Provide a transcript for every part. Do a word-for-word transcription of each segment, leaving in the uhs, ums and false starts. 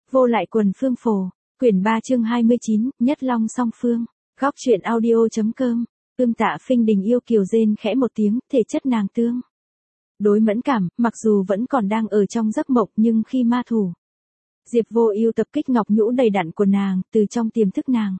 Vô lại quần phương phổ, quyển ba chương hai mươi chín, Nhất Long song phương, góc truyện audio.com, ưm Tạ Phinh Đình yêu kiều rên khẽ một tiếng, thể chất nàng tương. Đối mẫn cảm, mặc dù vẫn còn đang ở trong giấc mộng nhưng khi ma thủ. Diệp Vô Ưu tập kích ngọc nhũ đầy đặn của nàng, từ trong tiềm thức nàng.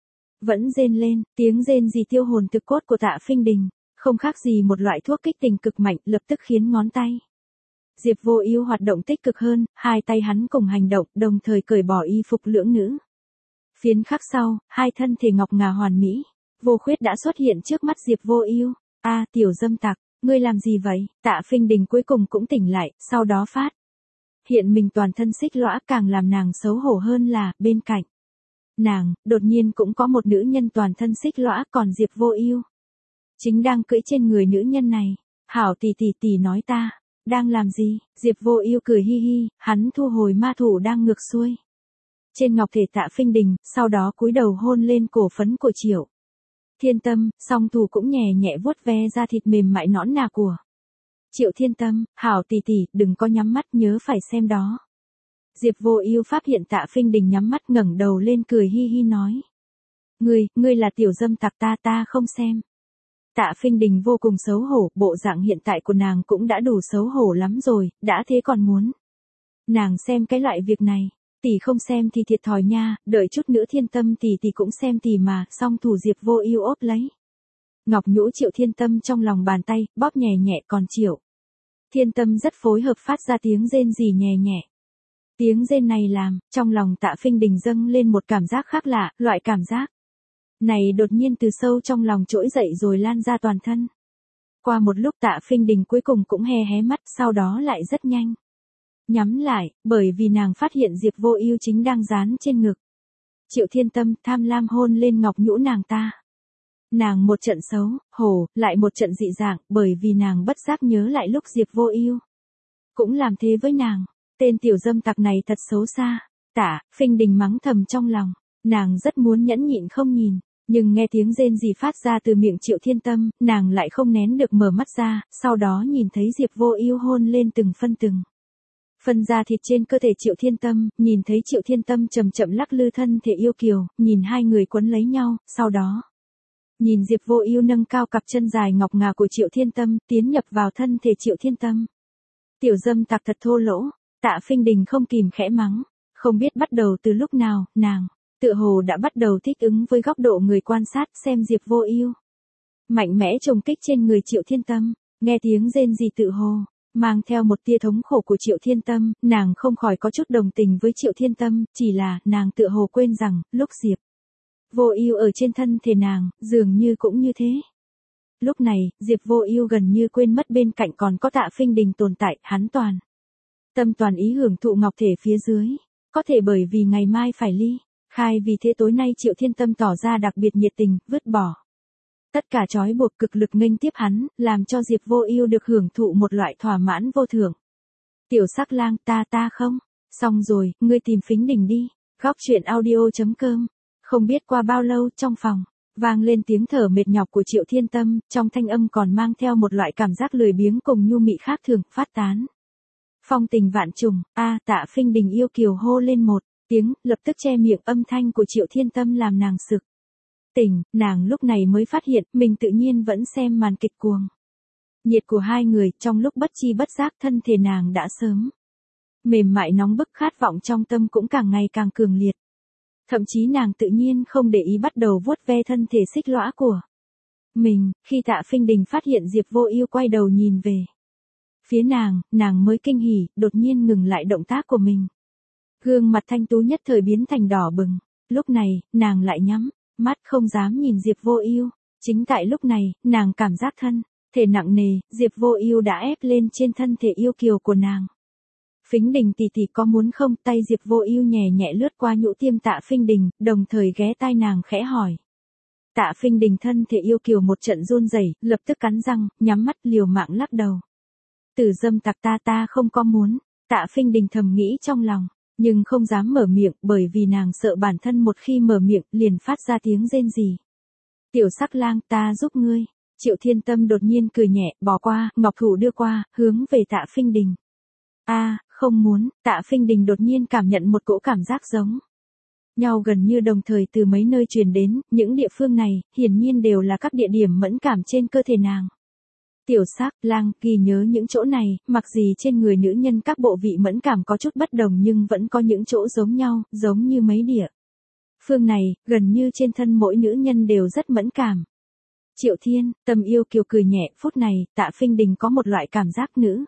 Vẫn rên lên, tiếng rên gì tiêu hồn thực cốt của Tạ Phinh Đình, không khác gì một loại thuốc kích tình cực mạnh lập tức khiến ngón tay. Diệp Vô Ưu hoạt động tích cực hơn, hai tay hắn cùng hành động, đồng thời cởi bỏ y phục lưỡng nữ. Phiến khắc sau, hai thân thể ngọc ngà hoàn mỹ, vô khuyết đã xuất hiện trước mắt Diệp Vô Ưu. "A, tiểu dâm tặc, ngươi làm gì vậy?" Tạ Phinh Đình cuối cùng cũng tỉnh lại, sau đó phát hiện mình toàn thân xích lõa, càng làm nàng xấu hổ hơn là, bên cạnh nàng, đột nhiên cũng có một nữ nhân toàn thân xích lõa, còn Diệp Vô Ưu chính đang cưỡi trên người nữ nhân này. "Hảo tỷ tỷ tỷ nói ta, đang làm gì?" Diệp Vô Ưu cười hi hi, hắn thu hồi ma thủ đang ngược xuôi trên ngọc thể Tạ Phinh Đình, sau đó cúi đầu hôn lên cổ phấn của Triệu Thiên Tâm, song thủ cũng nhẹ nhẹ vuốt ve da thịt mềm mại nõn nà của Triệu Thiên Tâm. "Hảo tỷ tỷ, đừng có nhắm mắt, nhớ phải xem đó." Diệp Vô Ưu phát hiện Tạ Phinh Đình nhắm mắt, ngẩng đầu lên cười hi hi nói: "Ngươi, ngươi là tiểu dâm tặc, ta ta không xem." Tạ Phinh Đình vô cùng xấu hổ, bộ dạng hiện tại của nàng cũng đã đủ xấu hổ lắm rồi, đã thế còn muốn nàng xem cái loại việc này. "Tỷ không xem thì thiệt thòi nha, đợi chút nữa Thiên Tâm tỷ tỷ cũng xem tỷ mà." Song thủ Diệp Vô Ưu ốp lấy ngọc nhũ Triệu Thiên Tâm trong lòng bàn tay, bóp nhẹ nhẹ, còn Triệu Thiên Tâm rất phối hợp phát ra tiếng rên rỉ nhẹ nhẹ. Tiếng rên này làm trong lòng Tạ Phinh Đình dâng lên một cảm giác khác lạ, loại cảm giác này đột nhiên từ sâu trong lòng trỗi dậy rồi lan ra toàn thân. Qua một lúc Tạ Phinh Đình cuối cùng cũng hé hé mắt, sau đó lại rất nhanh nhắm lại, bởi vì nàng phát hiện Diệp Vô Ưu chính đang dán trên ngực Triệu Thiên Tâm, tham lam hôn lên ngọc nhũ nàng ta. Nàng một trận xấu hổ, lại một trận dị dạng, bởi vì nàng bất giác nhớ lại lúc Diệp Vô Ưu cũng làm thế với nàng. Tên tiểu dâm tặc này thật xấu xa. Tạ Phinh Đình mắng thầm trong lòng, nàng rất muốn nhẫn nhịn không nhìn, nhưng nghe tiếng rên rỉ phát ra từ miệng Triệu Thiên Tâm, nàng lại không nén được mở mắt ra, sau đó nhìn thấy Diệp Vô Ưu hôn lên từng phân từng phân da thịt trên cơ thể Triệu Thiên Tâm, nhìn thấy Triệu Thiên Tâm chậm chậm lắc lư thân thể yêu kiều, nhìn hai người quấn lấy nhau, sau đó nhìn Diệp Vô Ưu nâng cao cặp chân dài ngọc ngà của Triệu Thiên Tâm, tiến nhập vào thân thể Triệu Thiên Tâm. Tiểu dâm tặc thật thô lỗ. Tạ Phinh Đình không kìm khẽ mắng, không biết bắt đầu từ lúc nào, nàng tựa hồ đã bắt đầu thích ứng với góc độ người quan sát, xem Diệp Vô Ưu mạnh mẽ trùng kích trên người Triệu Thiên Tâm, nghe tiếng rên rỉ tự hồ mang theo một tia thống khổ của Triệu Thiên Tâm, nàng không khỏi có chút đồng tình với Triệu Thiên Tâm, chỉ là nàng tựa hồ quên rằng, lúc Diệp Vô Ưu ở trên thân thể nàng, dường như cũng như thế. Lúc này, Diệp Vô Ưu gần như quên mất bên cạnh còn có Tạ Phinh Đình tồn tại, hắn toàn tâm toàn ý hưởng thụ ngọc thể phía dưới, có thể bởi vì ngày mai phải ly khai, vì thế tối nay Triệu Thiên Tâm tỏ ra đặc biệt nhiệt tình, vứt bỏ tất cả trói buộc, cực lực nghênh tiếp hắn, làm cho Diệp Vô Ưu được hưởng thụ một loại thỏa mãn vô thưởng. "Tiểu sắc lang, ta ta không." "Xong rồi, ngươi tìm Phinh Đình đi." Góc truyện audio.com. Không biết qua bao lâu, trong phòng vang lên tiếng thở mệt nhọc của Triệu Thiên Tâm, trong thanh âm còn mang theo một loại cảm giác lười biếng cùng nhu mị khác thường, phát tán phong tình vạn trùng. "A." Tạ Phinh Đình yêu kiều hô lên một tiếng, lập tức che miệng, âm thanh của Triệu Thiên Tâm làm nàng sực tỉnh, nàng lúc này mới phát hiện mình tự nhiên vẫn xem màn kịch cuồng nhiệt của hai người, trong lúc bất chi bất giác thân thể nàng đã sớm mềm mại nóng bức, khát vọng trong tâm cũng càng ngày càng cường liệt. Thậm chí nàng tự nhiên không để ý bắt đầu vuốt ve thân thể xích lõa của mình, khi Tạ Phinh Đình phát hiện Diệp Vô Ưu quay đầu nhìn về phía nàng, nàng mới kinh hỉ, đột nhiên ngừng lại động tác của mình. Gương mặt thanh tú nhất thời biến thành đỏ bừng, lúc này, nàng lại nhắm mắt không dám nhìn Diệp Vô Ưu. Chính tại lúc này, nàng cảm giác thân thể nặng nề, Diệp Vô Ưu đã ép lên trên thân thể yêu kiều của nàng. "Phinh Đình tỷ tỷ có muốn không?" Tay Diệp Vô Ưu nhẹ nhẹ lướt qua nhũ tiêm Tạ Phinh Đình, đồng thời ghé tai nàng khẽ hỏi. Tạ Phinh Đình thân thể yêu kiều một trận run rẩy, lập tức cắn răng, nhắm mắt liều mạng lắc đầu. "Tử dâm tặc, ta ta không có muốn." Tạ Phinh Đình thầm nghĩ trong lòng, nhưng không dám mở miệng, bởi vì nàng sợ bản thân một khi mở miệng liền phát ra tiếng rên rỉ. "Tiểu sắc lang, ta giúp ngươi." Triệu Thiên Tâm đột nhiên cười nhẹ, bỏ qua, ngọc thủ đưa qua, hướng về Tạ Phinh Đình. "A, Không muốn, Tạ Phinh Đình đột nhiên cảm nhận một cỗ cảm giác giống nhau gần như đồng thời từ mấy nơi truyền đến, những địa phương này, hiển nhiên đều là các địa điểm mẫn cảm trên cơ thể nàng. Tiểu sắc, lang, ghi nhớ những chỗ này, mặc gì trên người nữ nhân các bộ vị mẫn cảm có chút bất đồng nhưng vẫn có những chỗ giống nhau, giống như mấy địa phương này, gần như trên thân mỗi nữ nhân đều rất mẫn cảm. Triệu Thiên, Tâm Yêu Kiều cười nhẹ, phút này, Tạ Phinh Đình có một loại cảm giác nữ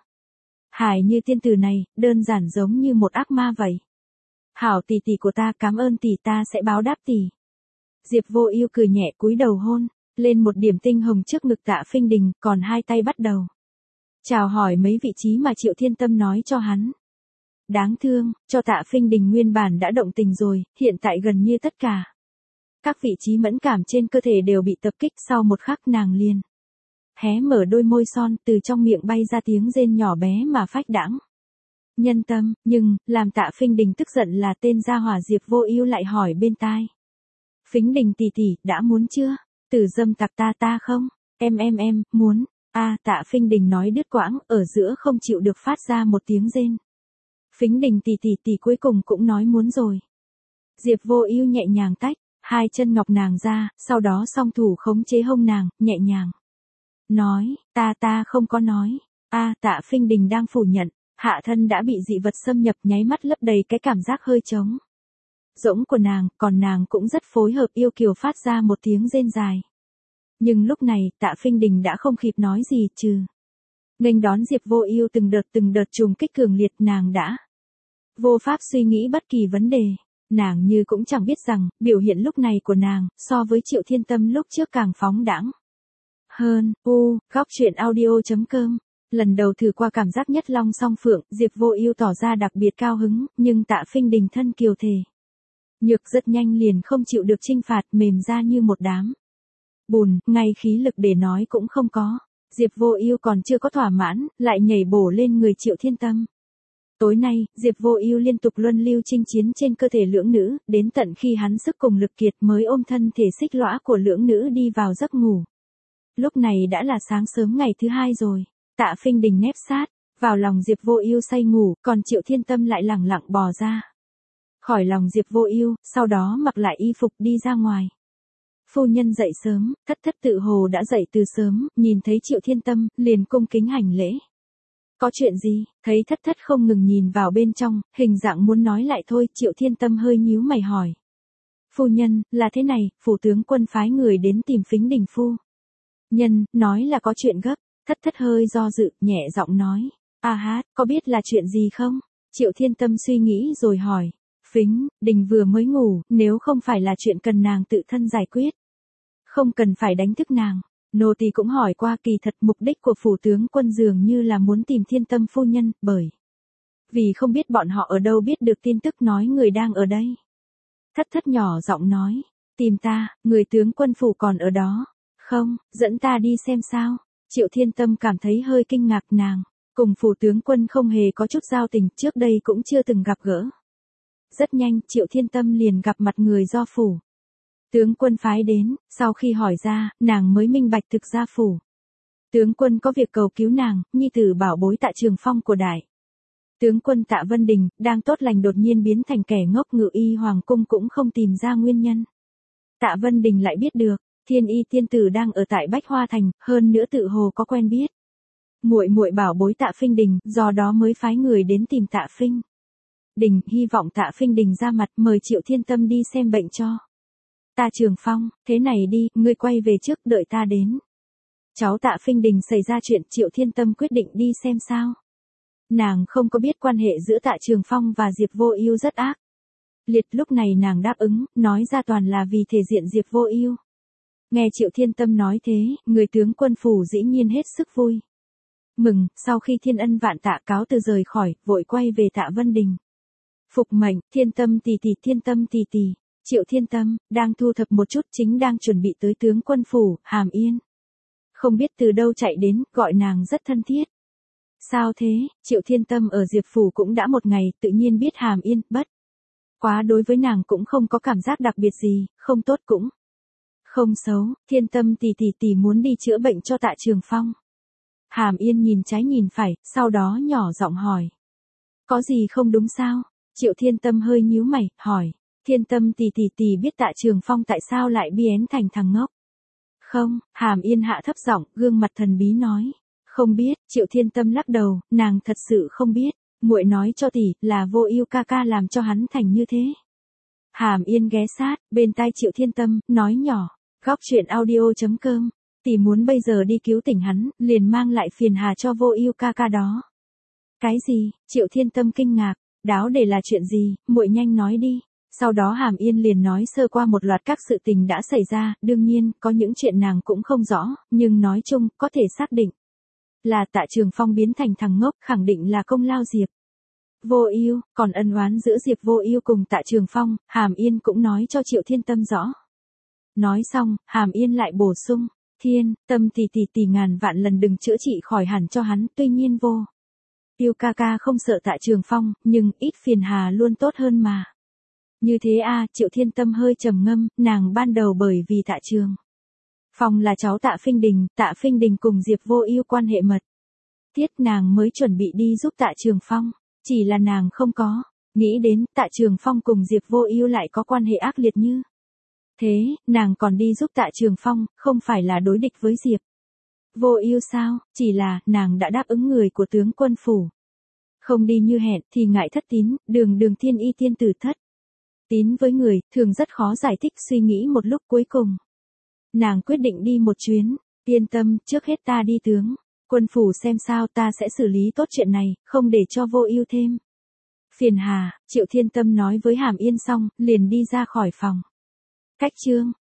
hài như tiên tử này, đơn giản giống như một ác ma vậy. Hảo tỷ tỷ của ta, cảm ơn tỷ, ta sẽ báo đáp tỷ. Diệp Vô Ưu cười nhẹ cúi đầu hôn lên một điểm tinh hồng trước ngực Tạ Phinh Đình, còn hai tay bắt đầu chào hỏi mấy vị trí mà Triệu Thiên Tâm nói cho hắn. Đáng thương, cho Tạ Phinh Đình nguyên bản đã động tình rồi, hiện tại gần như tất cả các vị trí mẫn cảm trên cơ thể đều bị tập kích, sau một khắc nàng liền hé mở đôi môi son, từ trong miệng bay ra tiếng rên nhỏ bé mà phách đãng nhân tâm, nhưng làm Tạ Phinh Đình tức giận là tên gia hỏa Diệp Vô Ưu lại hỏi bên tai. Phinh Đình tỷ tỷ, đã muốn chưa? Tử dâm tặc ta ta không? Em em em, muốn. A, à, Tạ Phinh Đình nói đứt quãng, ở giữa không chịu được phát ra một tiếng rên. Phinh Đình tỷ tỷ tỷ cuối cùng cũng nói muốn rồi. Diệp Vô Ưu nhẹ nhàng tách hai chân ngọc nàng ra, sau đó song thủ khống chế hông nàng, nhẹ nhàng nói, ta ta không có nói. A, à, Tạ Phinh Đình đang phủ nhận, hạ thân đã bị dị vật xâm nhập, nháy mắt lấp đầy cái cảm giác hơi trống rỗng của nàng, còn nàng cũng rất phối hợp yêu kiều phát ra một tiếng rên dài. Nhưng lúc này, Tạ Phinh Đình đã không kịp nói gì, trừ nghênh đón Diệp Vô Ưu từng đợt từng đợt trùng kích cường liệt, nàng đã vô pháp suy nghĩ bất kỳ vấn đề. Nàng như cũng chẳng biết rằng, biểu hiện lúc này của nàng, so với Triệu Thiên Tâm lúc trước càng phóng đãng hơn. U, góc truyện audio chấm com. Lần đầu thử qua cảm giác nhất long song phượng, Diệp Vô Ưu tỏ ra đặc biệt cao hứng, nhưng Tạ Phinh Đình thân kiều thể nhược rất nhanh liền không chịu được trinh phạt, mềm ra như một đám bùn, ngay khí lực để nói cũng không có. Diệp Vô Ưu còn chưa có thỏa mãn, lại nhảy bổ lên người Triệu Thiên Tâm. Tối nay, Diệp Vô Ưu liên tục luân lưu chinh chiến trên cơ thể lưỡng nữ, đến tận khi hắn sức cùng lực kiệt mới ôm thân thể xích lõa của lưỡng nữ đi vào giấc ngủ. Lúc này đã là sáng sớm ngày thứ hai rồi. Tạ Phinh Đình nép sát vào lòng Diệp Vô Ưu say ngủ, còn Triệu Thiên Tâm lại lẳng lặng bò ra khỏi lòng Diệp Vô Ưu, sau đó mặc lại y phục đi ra ngoài. Phu nhân dậy sớm, Thất Thất tự hồ đã dậy từ sớm, nhìn thấy Triệu Thiên Tâm, liền cung kính hành lễ. Có chuyện gì? Thấy Thất Thất không ngừng nhìn vào bên trong, hình dạng muốn nói lại thôi, Triệu Thiên Tâm hơi nhíu mày hỏi. Phu nhân, là thế này, phủ tướng quân phái người đến tìm Phính Đình phu nhân, nói là có chuyện gấp. Thất Thất hơi do dự, nhẹ giọng nói. A hát, có biết là chuyện gì không? Triệu Thiên Tâm suy nghĩ rồi hỏi. Phính Đình vừa mới ngủ, nếu không phải là chuyện cần nàng tự thân giải quyết, không cần phải đánh thức nàng. Nô tỳ cũng hỏi qua, kỳ thật mục đích của phủ tướng quân dường như là muốn tìm Thiên Tâm phu nhân, bởi vì không biết bọn họ ở đâu biết được tin tức nói người đang ở đây. Thất Thất nhỏ giọng nói. Tìm ta, người tướng quân phủ còn ở đó. Không, dẫn ta đi xem sao. Triệu Thiên Tâm cảm thấy hơi kinh ngạc, nàng cùng phủ tướng quân không hề có chút giao tình, trước đây cũng chưa từng gặp gỡ. Rất nhanh, Triệu Thiên Tâm liền gặp mặt người do phủ tướng quân phái đến, sau khi hỏi ra, nàng mới minh bạch thực ra phủ tướng quân có việc cầu cứu nàng, nhi tử bảo bối Tạ Trường Phong của đại tướng quân Tạ Vân Đình, đang tốt lành đột nhiên biến thành kẻ ngốc, Ngự Y hoàng cung cũng không tìm ra nguyên nhân. Tạ Vân Đình lại biết được, Thiên Y tiên tử đang ở tại Bách Hoa Thành, hơn nữa tự hồ có quen biết muội muội bảo bối Tạ Phinh Đình, do đó mới phái người đến tìm Tạ Phinh Đình, hy vọng Tạ Phinh Đình ra mặt mời Triệu Thiên Tâm đi xem bệnh cho Tạ Trường Phong. Thế này đi, ngươi quay về trước, đợi ta đến. Cháu Tạ Phinh Đình xảy ra chuyện, Triệu Thiên Tâm quyết định đi xem sao. Nàng không có biết quan hệ giữa Tạ Trường Phong và Diệp Vô Ưu rất ác liệt, lúc này nàng đáp ứng, nói ra toàn là vì thể diện Diệp Vô Ưu. Nghe Triệu Thiên Tâm nói thế, người tướng quân phủ dĩ nhiên hết sức vui mừng, sau khi thiên ân vạn tạ cáo từ rời khỏi, vội quay về Tạ Vân Đình. Phục mệnh, Thiên Tâm tỷ tỷ, Thiên Tâm tỷ tỷ. Triệu Thiên Tâm đang thu thập một chút, chính đang chuẩn bị tới tướng quân phủ Hàm Yên. Không biết từ đâu chạy đến, gọi nàng rất thân thiết. Sao thế? Triệu Thiên Tâm ở Diệp phủ cũng đã một ngày, tự nhiên biết Hàm Yên, bất quá đối với nàng cũng không có cảm giác đặc biệt gì, không tốt cũng không xấu. Thiên Tâm tỷ tỷ tỷ muốn đi chữa bệnh cho Tạ Trường Phong. Hàm Yên nhìn trái nhìn phải, sau đó nhỏ giọng hỏi. Có gì không đúng sao? Triệu Thiên Tâm hơi nhíu mày, hỏi. Thiên Tâm tỷ tỷ tỷ biết Tạ Trường Phong tại sao lại biến thành thằng ngốc? Không, Hàm Yên hạ thấp giọng, gương mặt thần bí nói. Không biết, Triệu Thiên Tâm lắc đầu, nàng thật sự không biết. Muội nói cho tỷ, là Vô Ưu ca ca làm cho hắn thành như thế. Hàm Yên ghé sát, bên tai Triệu Thiên Tâm, nói nhỏ. Góc truyện audio chấm com. Tỷ muốn bây giờ đi cứu tỉnh hắn, liền mang lại phiền hà cho Vô Ưu ca ca đó. Cái gì? Triệu Thiên Tâm kinh ngạc. Đáo để là chuyện gì, muội nhanh nói đi. Sau đó Hàm Yên liền nói sơ qua một loạt các sự tình đã xảy ra, đương nhiên, có những chuyện nàng cũng không rõ, nhưng nói chung, có thể xác định. Là Tạ Trường Phong biến thành thằng ngốc, khẳng định là công lao Diệp Vô Ưu, còn ân oán giữa Diệp Vô Ưu cùng Tạ Trường Phong, Hàm Yên cũng nói cho Triệu Thiên Tâm rõ. Nói xong, Hàm Yên lại bổ sung, Thiên, Tâm tỷ tỷ tỷ ngàn vạn lần đừng chữa trị khỏi hẳn cho hắn, tuy nhiên Vô Ưu ca ca không sợ Tạ Trường Phong, nhưng ít phiền hà luôn tốt hơn mà. Như thế a, Triệu Thiên Tâm hơi trầm ngâm, nàng ban đầu bởi vì Tạ Trường Phong là cháu Tạ Phinh Đình, Tạ Phinh Đình cùng Diệp Vô Ưu quan hệ mật thiết, nàng mới chuẩn bị đi giúp Tạ Trường Phong, chỉ là nàng không có nghĩ đến Tạ Trường Phong cùng Diệp Vô Ưu lại có quan hệ ác liệt như thế, nàng còn đi giúp Tạ Trường Phong, không phải là đối địch với Diệp Vô Ưu sao? Chỉ là nàng đã đáp ứng người của tướng quân phủ, không đi như hẹn thì ngại thất tín, đường đường thiên y tiên tử thất tín với người, thường rất khó giải thích, suy nghĩ một lúc cuối cùng. Nàng quyết định đi một chuyến, yên tâm, trước hết ta đi tướng quân phủ xem sao, ta sẽ xử lý tốt chuyện này, không để cho Vô Ưu thêm phiền hà. Triệu Thiên Tâm nói với Hàm Yên xong, liền đi ra khỏi phòng. Cách chương